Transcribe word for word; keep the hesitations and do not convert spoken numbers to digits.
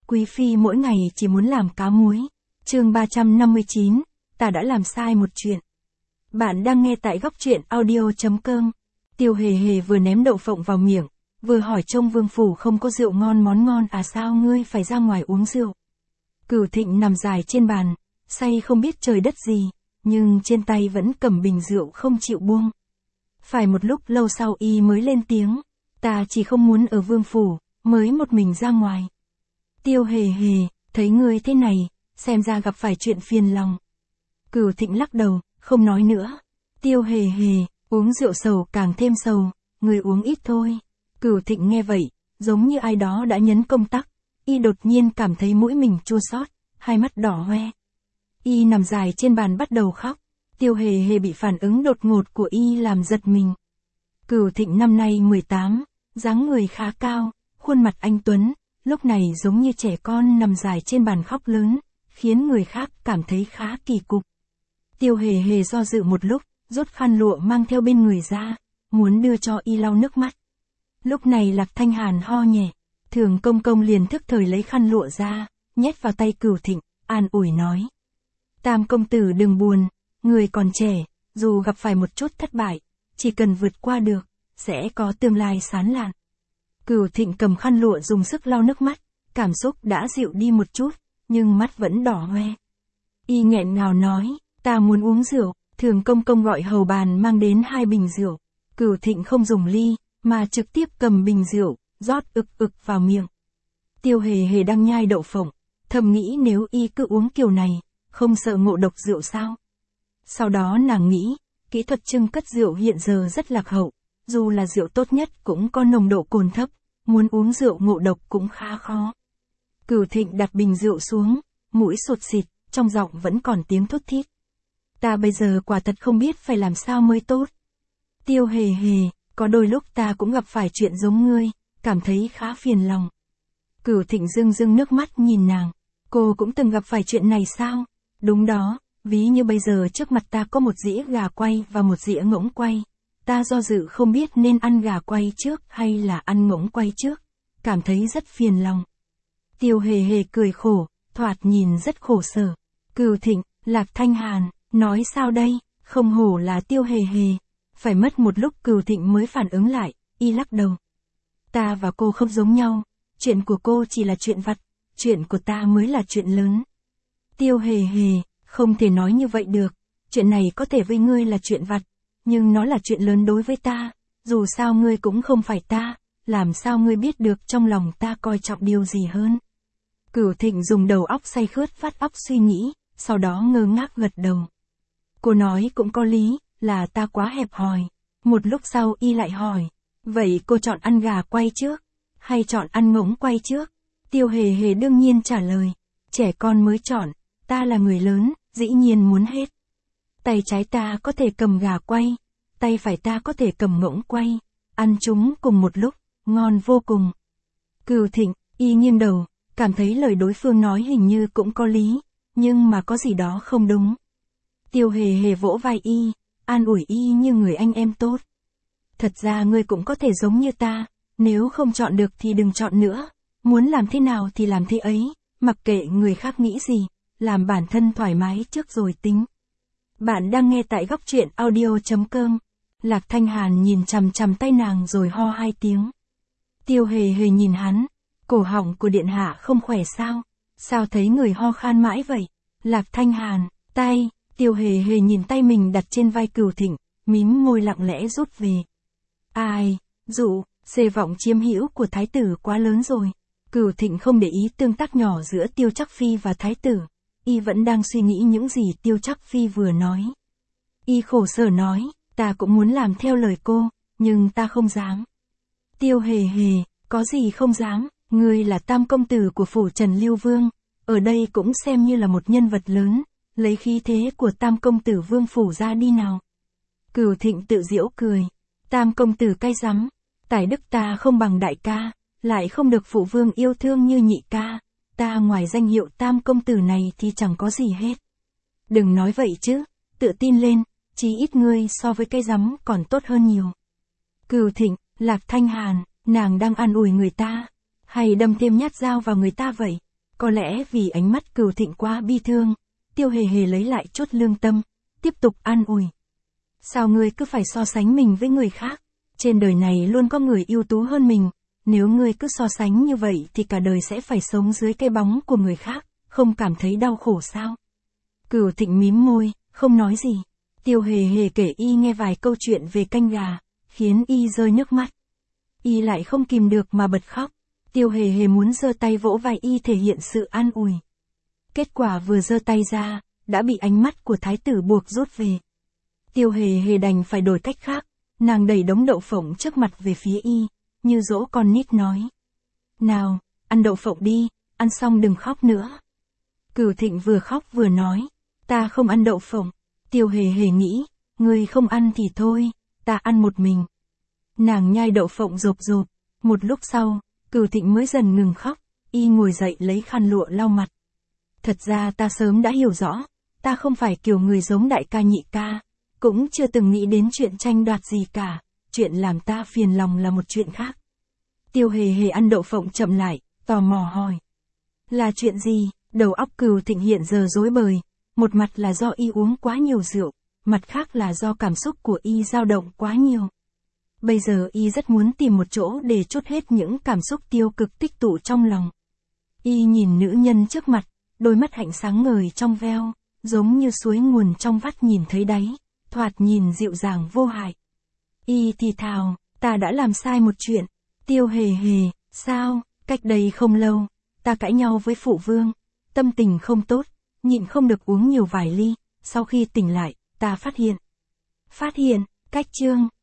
quý phi mỗi ngày chỉ muốn làm cá muối. Chương ba trăm năm mươi chín, ta đã làm sai một chuyện. Bạn đang nghe tại góc truyện audio.com. Tiêu Hề Hề vừa ném đậu phộng vào miệng, vừa hỏi trong vương phủ không có rượu ngon món ngon à, sao ngươi phải ra ngoài uống rượu. Cửu Thịnh nằm dài trên bàn, say không biết trời đất gì, nhưng trên tay vẫn cầm bình rượu không chịu buông. Phải một lúc lâu sau y mới lên tiếng, ta chỉ không muốn ở vương phủ, mới một mình ra ngoài. Tiêu Hề Hề, thấy ngươi thế này, xem ra gặp phải chuyện phiền lòng. Cửu Thịnh lắc đầu, không nói nữa. Tiêu Hề Hề, uống rượu sầu càng thêm sầu, ngươi uống ít thôi. Cửu Thịnh nghe vậy, giống như ai đó đã nhấn công tắc, y đột nhiên cảm thấy mũi mình chua xót, hai mắt đỏ hoe. Y nằm dài trên bàn bắt đầu khóc. Tiêu Hề Hề bị phản ứng đột ngột của y làm giật mình. Cửu Thịnh năm nay mười tám, dáng người khá cao, khuôn mặt anh tuấn, lúc này giống như trẻ con nằm dài trên bàn khóc lớn, khiến người khác cảm thấy khá kỳ cục. Tiêu Hề Hề do dự một lúc, rút khăn lụa mang theo bên người ra, muốn đưa cho y lau nước mắt. Lúc này Lạc Thanh Hàn ho nhẹ, Thường Công Công liền thức thời lấy khăn lụa ra, nhét vào tay Cửu Thịnh, an ủi nói. Tam công tử đừng buồn, người còn trẻ, dù gặp phải một chút thất bại, chỉ cần vượt qua được, sẽ có tương lai sáng lạn. Cửu Thịnh cầm khăn lụa dùng sức lau nước mắt, cảm xúc đã dịu đi một chút, nhưng mắt vẫn đỏ hoe. Y nghẹn ngào nói, ta muốn uống rượu. Thường Công Công gọi hầu bàn mang đến hai bình rượu. Cửu Thịnh không dùng ly, mà trực tiếp cầm bình rượu, rót ực ực vào miệng. Tiêu Hề Hề đang nhai đậu phộng, thầm nghĩ nếu y cứ uống kiểu này, không sợ ngộ độc rượu sao? Sau đó nàng nghĩ, kỹ thuật trưng cất rượu hiện giờ rất lạc hậu, dù là rượu tốt nhất cũng có nồng độ cồn thấp, muốn uống rượu ngộ độc cũng khá khó. Cửu Thịnh đặt bình rượu xuống, mũi sột xịt, trong giọng vẫn còn tiếng thút thít. Ta bây giờ quả thật không biết phải làm sao mới tốt. Tiêu Hề Hề, có đôi lúc ta cũng gặp phải chuyện giống ngươi, cảm thấy khá phiền lòng. Cửu Thịnh rưng rưng nước mắt nhìn nàng, cô cũng từng gặp phải chuyện này sao? Đúng đó, ví như bây giờ trước mặt ta có một dĩa gà quay và một dĩa ngỗng quay. Ta do dự không biết nên ăn gà quay trước hay là ăn ngỗng quay trước, cảm thấy rất phiền lòng. Tiêu Hề Hề cười khổ, thoạt nhìn rất khổ sở. Cửu Thịnh, Lạc Thanh Hàn, nói sao đây, không hổ là Tiêu Hề Hề. Phải mất một lúc Cửu Thịnh mới phản ứng lại, y lắc đầu. Ta và cô không giống nhau, chuyện của cô chỉ là chuyện vặt, chuyện của ta mới là chuyện lớn. Tiêu Hề Hề, không thể nói như vậy được, chuyện này có thể với ngươi là chuyện vặt, nhưng nó là chuyện lớn đối với ta, dù sao ngươi cũng không phải ta, làm sao ngươi biết được trong lòng ta coi trọng điều gì hơn. Cửu Thịnh dùng đầu óc say khướt phát óc suy nghĩ, sau đó ngơ ngác gật đầu. Cô nói cũng có lý, là ta quá hẹp hòi. Một lúc sau y lại hỏi, vậy cô chọn ăn gà quay trước, hay chọn ăn ngỗng quay trước? Tiêu Hề Hề đương nhiên trả lời, trẻ con mới chọn, ta là người lớn, dĩ nhiên muốn hết. Tay trái ta có thể cầm gà quay, tay phải ta có thể cầm ngỗng quay, ăn chúng cùng một lúc, ngon vô cùng. Cửu Thịnh, y nghiêng đầu, cảm thấy lời đối phương nói hình như cũng có lý, nhưng mà có gì đó không đúng. Tiêu Hề Hề vỗ vai y, an ủi y như người anh em tốt. Thật ra ngươi cũng có thể giống như ta, nếu không chọn được thì đừng chọn nữa, muốn làm thế nào thì làm thế ấy, mặc kệ người khác nghĩ gì, làm bản thân thoải mái trước rồi tính. Bạn đang nghe tại góc truyện audio.com. Lạc Thanh Hàn nhìn chằm chằm tay nàng rồi ho hai tiếng. Tiêu Hề Hề nhìn hắn, cổ họng của điện hạ không khỏe sao? Sao thấy người ho khan mãi vậy? Lạc Thanh Hàn, tay, Tiêu Hề Hề nhìn tay mình đặt trên vai Cửu Thịnh, mím môi lặng lẽ rút về. Ai, dụ, xê vọng chiếm hữu của thái tử quá lớn rồi. Cửu Thịnh không để ý tương tác nhỏ giữa Tiêu Trắc Phi và thái tử, y vẫn đang suy nghĩ những gì Tiêu Trắc Phi vừa nói. Y khổ sở nói, ta cũng muốn làm theo lời cô, nhưng ta không dám. Tiêu Hề Hề, có gì không dám, ngươi là tam công tử của phủ Trần Lưu Vương, ở đây cũng xem như là một nhân vật lớn, lấy khí thế của tam công tử vương phủ ra đi nào. Cửu Thịnh tự giễu cười, tam công tử cay rắm, tài đức ta không bằng đại ca, lại không được phụ vương yêu thương như nhị ca, ta ngoài danh hiệu tam công tử này thì chẳng có gì hết. Đừng nói vậy chứ, tự tin lên, chí ít ngươi so với cây rắm còn tốt hơn nhiều. Cửu Thịnh, Lạc Thanh Hàn, nàng đang an ủi người ta, hay đâm thêm nhát dao vào người ta vậy? Có lẽ vì ánh mắt Cửu Thịnh quá bi thương, Tiêu Hề Hề lấy lại chút lương tâm, tiếp tục an ủi. Sao ngươi cứ phải so sánh mình với người khác? Trên đời này luôn có người ưu tú hơn mình, nếu ngươi cứ so sánh như vậy thì cả đời sẽ phải sống dưới cái bóng của người khác, không cảm thấy đau khổ sao? Cửu Thịnh mím môi, không nói gì. Tiêu Hề Hề kể y nghe vài câu chuyện về canh gà, khiến y rơi nước mắt. Y lại không kìm được mà bật khóc. Tiêu Hề Hề muốn giơ tay vỗ vai y thể hiện sự an ủi. Kết quả vừa giơ tay ra, đã bị ánh mắt của thái tử buộc rút về. Tiêu Hề Hề đành phải đổi cách khác, nàng đẩy đống đậu phộng trước mặt về phía y, như dỗ con nít nói. Nào, ăn đậu phộng đi, ăn xong đừng khóc nữa. Cửu Thịnh vừa khóc vừa nói, ta không ăn đậu phộng. Tiêu Hề Hề nghĩ, ngươi không ăn thì thôi, ta ăn một mình. Nàng nhai đậu phộng rộp rộp, một lúc sau, Cửu Thịnh mới dần ngừng khóc, y ngồi dậy lấy khăn lụa lau mặt. Thật ra ta sớm đã hiểu rõ, ta không phải kiểu người giống đại ca nhị ca, cũng chưa từng nghĩ đến chuyện tranh đoạt gì cả, chuyện làm ta phiền lòng là một chuyện khác. Tiêu Hề Hề ăn đậu phộng chậm lại, tò mò hỏi. Là chuyện gì? Đầu óc Cửu Thịnh hiện giờ rối bời, một mặt là do y uống quá nhiều rượu, mặt khác là do cảm xúc của y dao động quá nhiều. Bây giờ y rất muốn tìm một chỗ để trút hết những cảm xúc tiêu cực tích tụ trong lòng. Y nhìn nữ nhân trước mặt, đôi mắt hạnh sáng ngời trong veo, giống như suối nguồn trong vắt nhìn thấy đáy, thoạt nhìn dịu dàng vô hại. Y thì thào, ta đã làm sai một chuyện. Tiêu Hề Hề, sao? Cách đây không lâu, ta cãi nhau với phụ vương, tâm tình không tốt, nhịn không được uống nhiều vài ly, sau khi tỉnh lại, ta phát hiện. Phát hiện, cách chương.